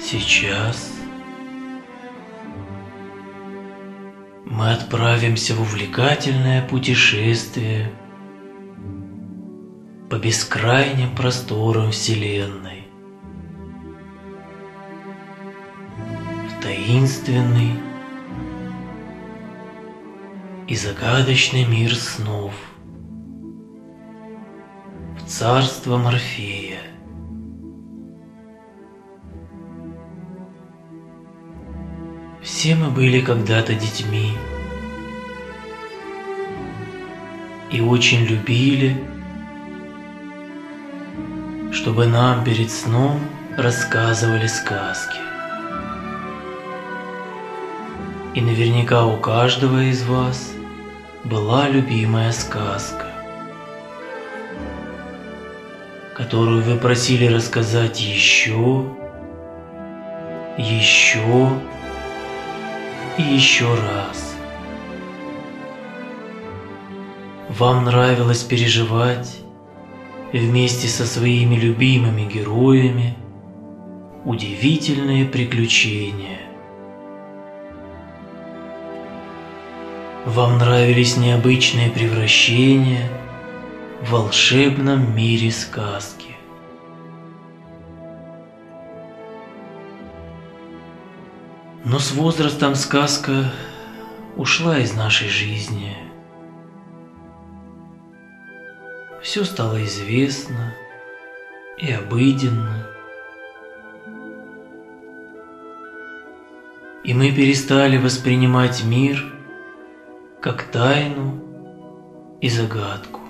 Сейчас мы отправимся в увлекательное путешествие по бескрайним просторам Вселенной, в таинственный и загадочный мир снов, в царство Морфея. Все мы были когда-то детьми и очень любили, чтобы нам перед сном рассказывали сказки. И наверняка у каждого из вас была любимая сказка, которую вы просили рассказать еще и еще раз. Вам нравилось переживать вместе со своими любимыми героями удивительные приключения. Вам нравились необычные превращения в волшебном мире сказки. Но с возрастом сказка ушла из нашей жизни. Все стало известно и обыденно. И мы перестали воспринимать мир как тайну и загадку.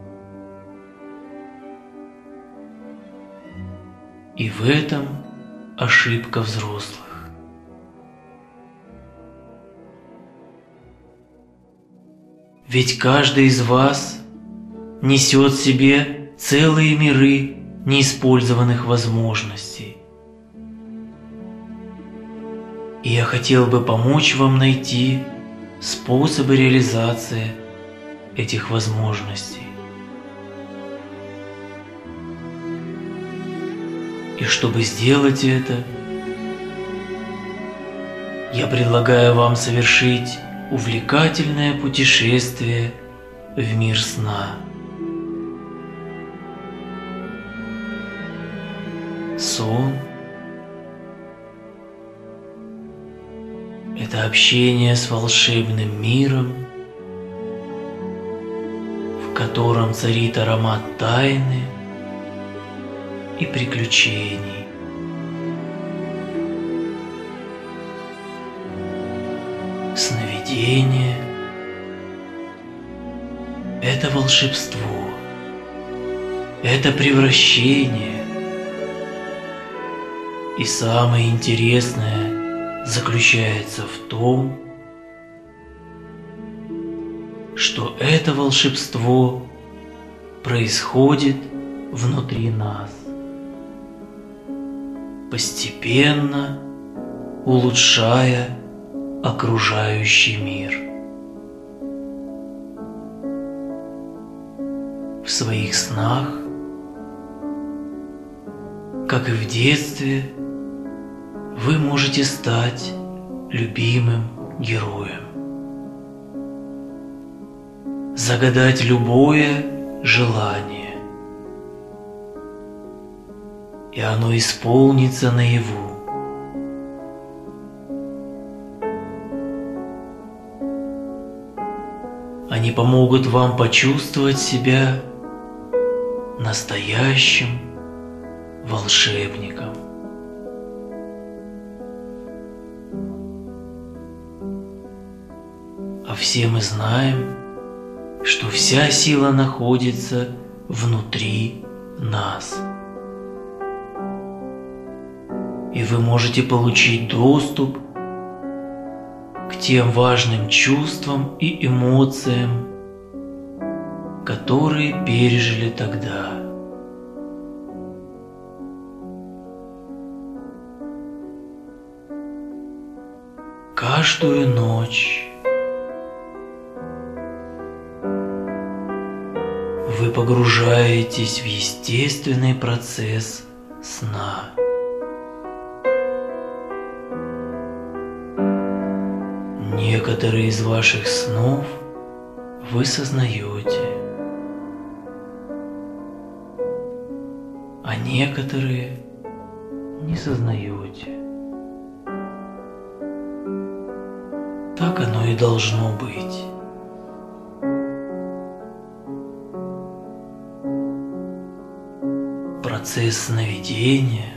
И в этом ошибка взрослых. Ведь каждый из вас несет в себе целые миры неиспользованных возможностей. И я хотел бы помочь вам найти способы реализации этих возможностей. И чтобы сделать это, я предлагаю вам совершить увлекательное путешествие в мир сна. Сон – это общение с волшебным миром, в котором царит аромат тайны и приключений. Сновидение – это волшебство, это превращение. И самое интересное заключается в том, что это волшебство происходит внутри нас, постепенно улучшая окружающий мир. В своих снах, как и в детстве, вы можете стать любимым героем, загадать любое желание, и оно исполнится наяву. Они помогут вам почувствовать себя настоящим волшебником. А все мы знаем, что вся сила находится внутри нас. И вы можете получить доступ к тем важным чувствам и эмоциям, которые пережили тогда. Каждую ночь вы погружаетесь в естественный процесс сна. Некоторые из ваших снов вы сознаете, а некоторые не сознаете. Так оно и должно быть. Процесс сновидения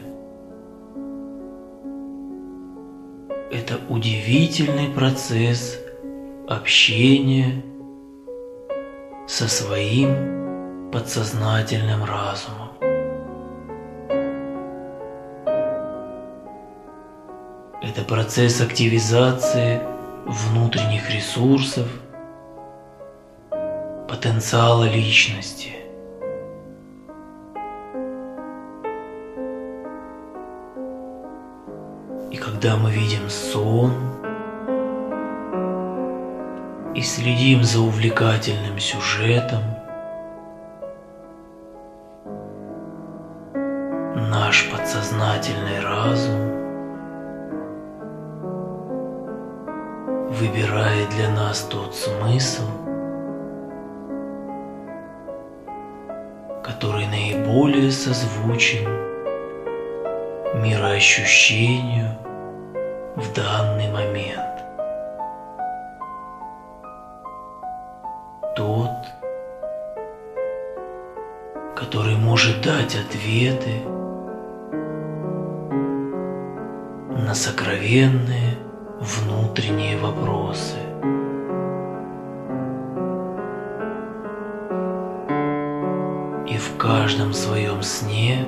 – это удивительный процесс общения со своим подсознательным разумом. Это процесс активизации внутренних ресурсов, потенциала личности. И когда мы видим сон и следим за увлекательным сюжетом, наш подсознательный разум выбирает для нас тот смысл, который наиболее созвучен мироощущению в данный момент. Тот, который может дать ответы на сокровенные внутренние вопросы. И в каждом своем сне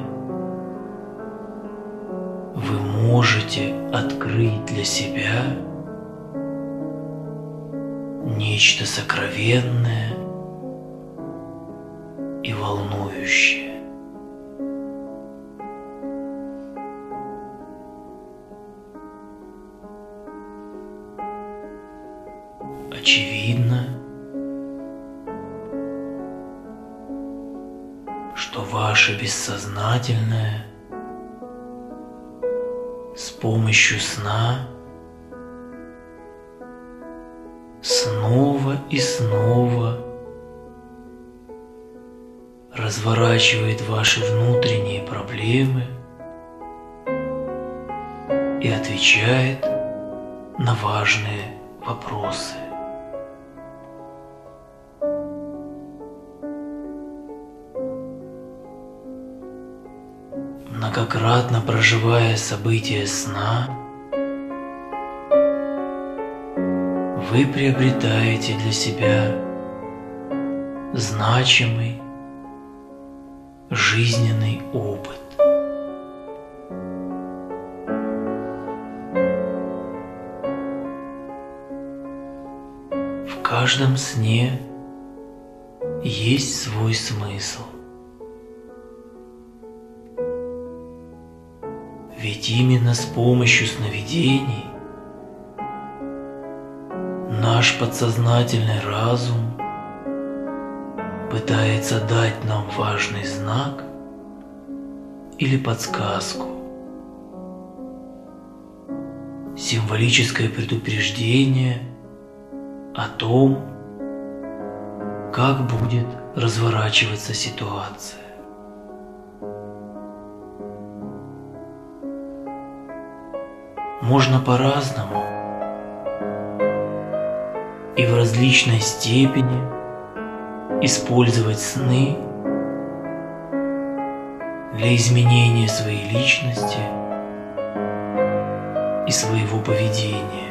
вы можете открыть для себя нечто сокровенное и волнующее. Очевидно, что ваше бессознательное с помощью сна снова и снова разворачивает ваши внутренние проблемы и отвечает на важные вопросы. Многократно проживая события сна, вы приобретаете для себя значимый жизненный опыт. В каждом сне есть свой смысл. Ведь именно с помощью сновидений наш подсознательный разум пытается дать нам важный знак или подсказку, символическое предупреждение о том, как будет разворачиваться ситуация. Можно по-разному и в различной степени использовать сны для изменения своей личности и своего поведения.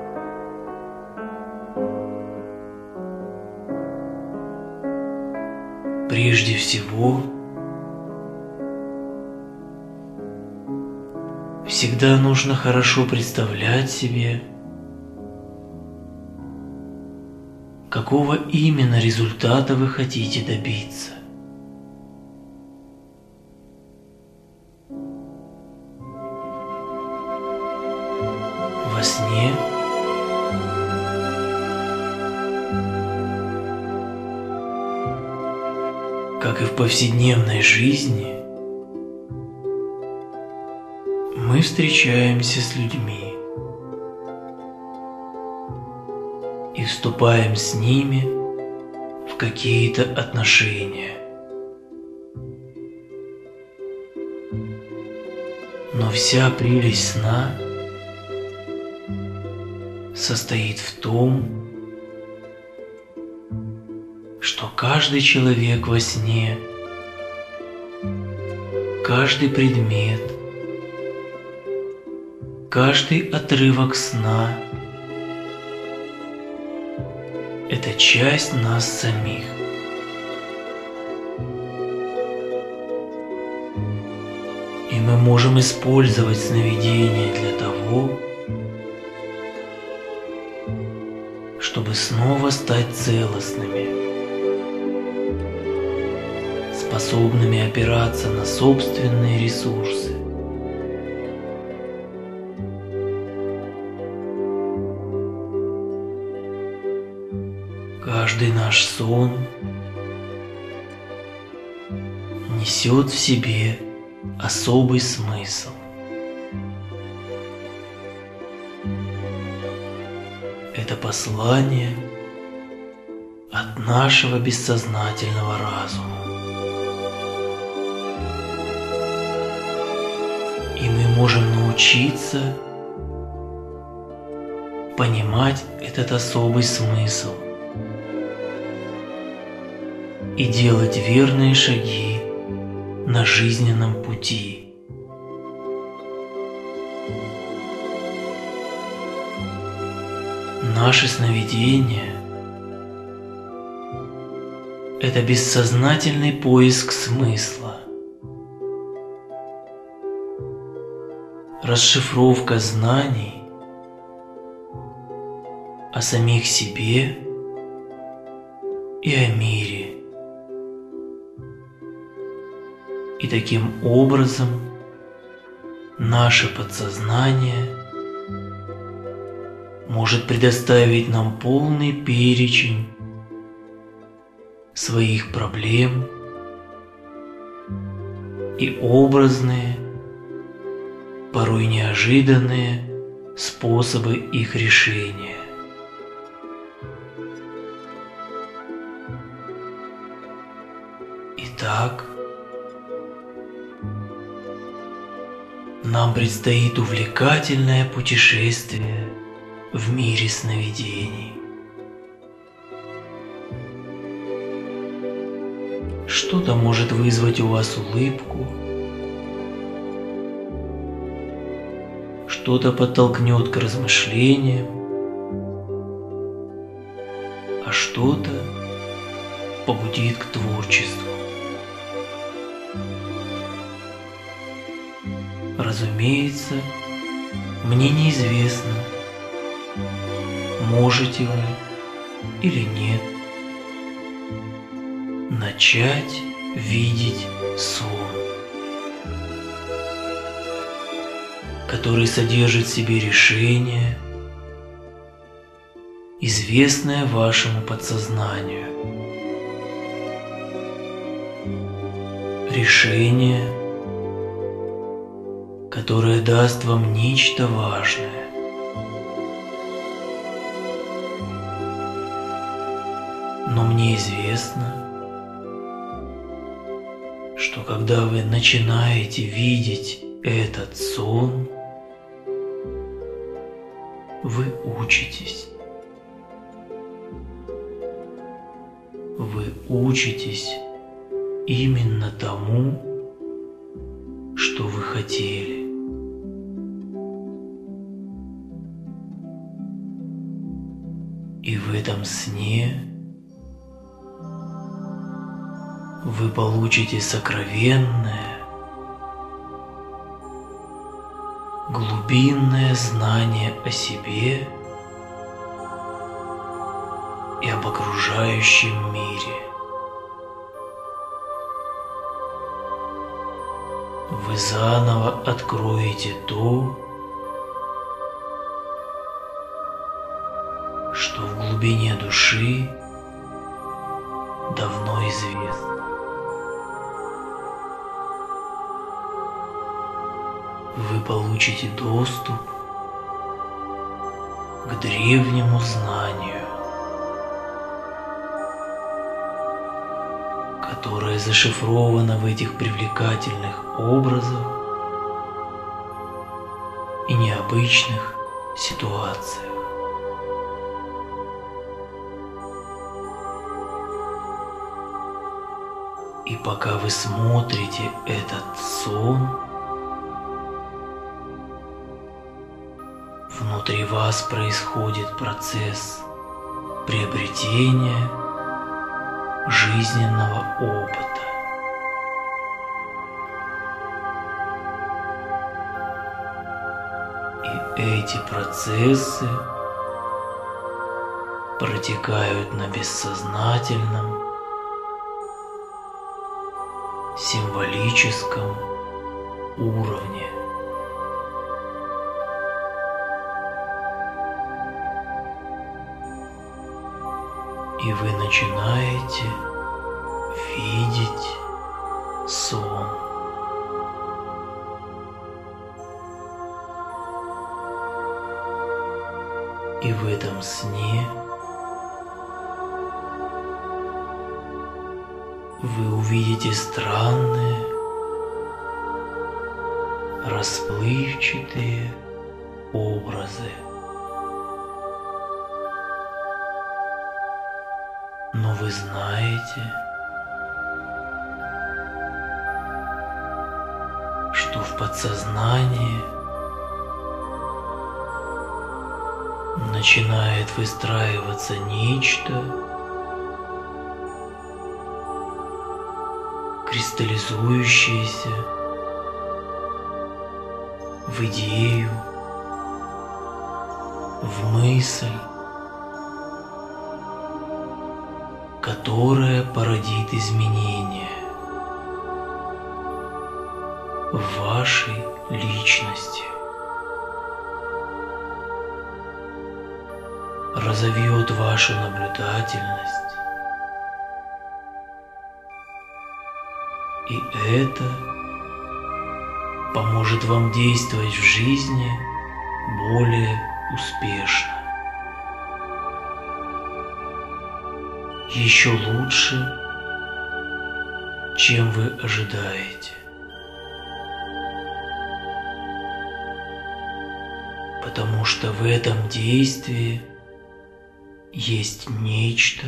Прежде всего, всегда нужно хорошо представлять себе, какого именно результата вы хотите добиться. Во сне как и в повседневной жизни, мы встречаемся с людьми. вступаем с ними в какие-то отношения. Но вся прелесть сна состоит в том, что каждый человек во сне, каждый предмет, каждый отрывок сна – это часть нас самих. И мы можем использовать сновидения для того, чтобы снова стать целостными, способными опираться на собственные ресурсы. Каждый наш сон несет в себе особый смысл. Это послание от нашего бессознательного разума. И мы можем научиться понимать этот особый смысл и делать верные шаги на жизненном пути. Наши сновидения – это бессознательный поиск смысла, расшифровка знаний о самих себе и о мире. И таким образом наше подсознание может предоставить нам полный перечень своих проблем и образные, порой неожиданные способы их решения. Итак, нам предстоит увлекательное путешествие в мире сновидений. Что-то может вызвать у вас улыбку, что-то подтолкнет к размышлениям, а что-то побудит к творчеству. Разумеется, мне неизвестно, можете вы или нет начать видеть сон, который содержит в себе решение, известное вашему подсознанию. Решение, которое даст вам нечто важное. Но мне известно, что когда вы начинаете видеть этот сон, вы учитесь. Вы учитесь именно тому, что вы хотели. И в этом сне вы получите сокровенное, глубинное знание о себе и об окружающем мире. Вы заново откроете то, что в глубине души давно известно. Вы получите доступ к древнему знанию, которое зашифровано в этих привлекательных образах и необычных ситуациях. И пока вы смотрите этот сон, внутри вас происходит процесс приобретения жизненного опыта. И эти процессы протекают на бессознательном, символическом уровне. И вы начинаете видеть сон. И в этом сне вы увидите странные, расплывчатые образы. Но вы знаете, что в подсознании начинает выстраиваться нечто, кристаллизующееся в идею, в мысль, которая породит изменения в вашей личности, разовьет вашу наблюдательность, и это поможет вам действовать в жизни более успешно. Еще лучше, чем вы ожидаете. Потому что в этом действии есть нечто,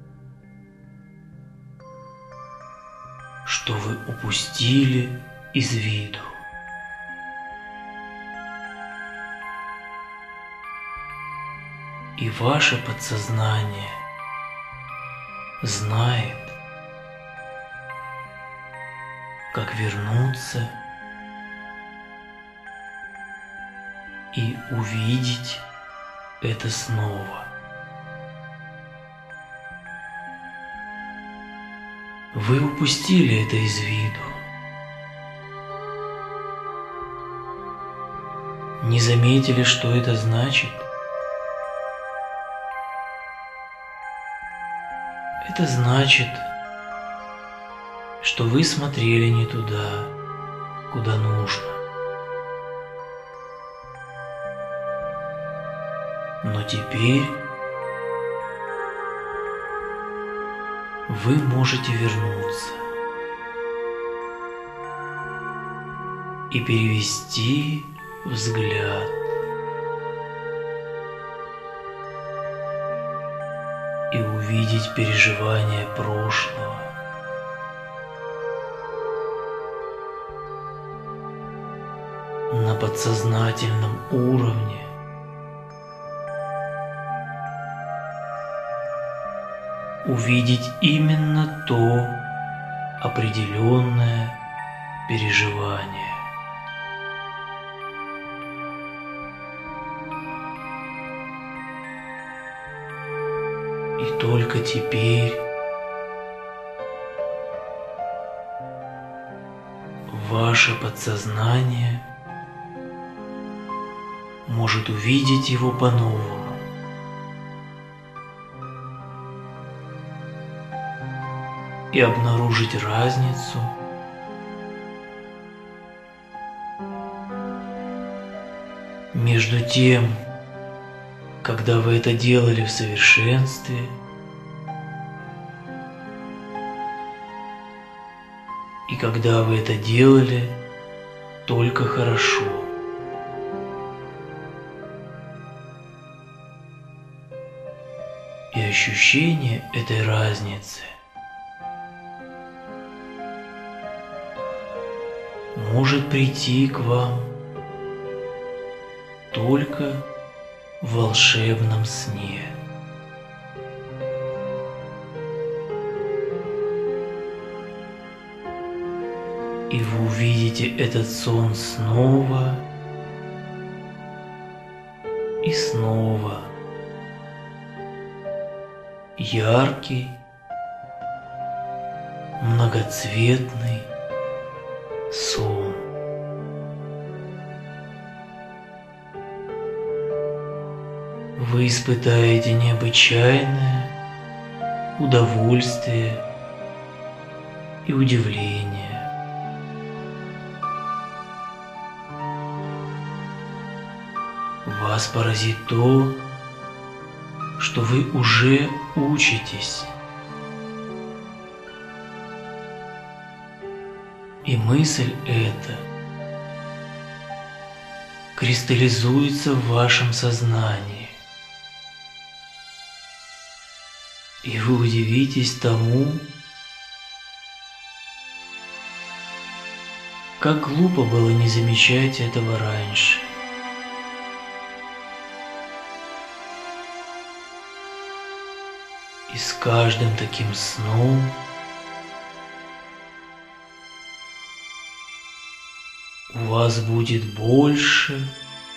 что вы упустили из виду. И ваше подсознание знает, как вернуться и увидеть это снова. Вы упустили это из виду. Не заметили, что это значит? Это значит, что вы смотрели не туда, куда нужно. Но теперь вы можете вернуться и перевести взгляд и увидеть переживания прошлого, на подсознательном уровне. Увидеть именно то определенное переживание. И только теперь ваше подсознание может увидеть его по-новому. И обнаружить разницу между тем, когда вы это делали в совершенстве, И когда вы это делали, только хорошо. И ощущение этой разницы может прийти к вам только в волшебном сне. И вы увидите этот сон снова и снова. Яркий, многоцветный сон. Вы испытаете необычайное удовольствие и удивление. Вас поразит то, что вы уже учитесь. И мысль эта кристаллизуется в вашем сознании. И вы удивитесь тому, как глупо было не замечать этого раньше. И с каждым таким сном у вас будет больше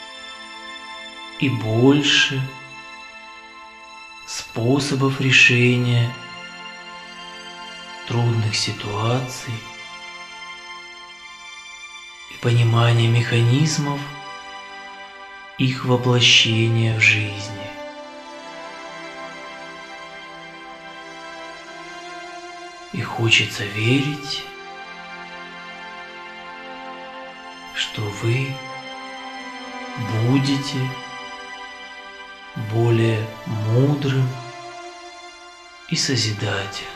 и больше способов решения трудных ситуаций и понимания механизмов их воплощения в жизни. И хочется верить, что вы будете более мудрым и созидательным.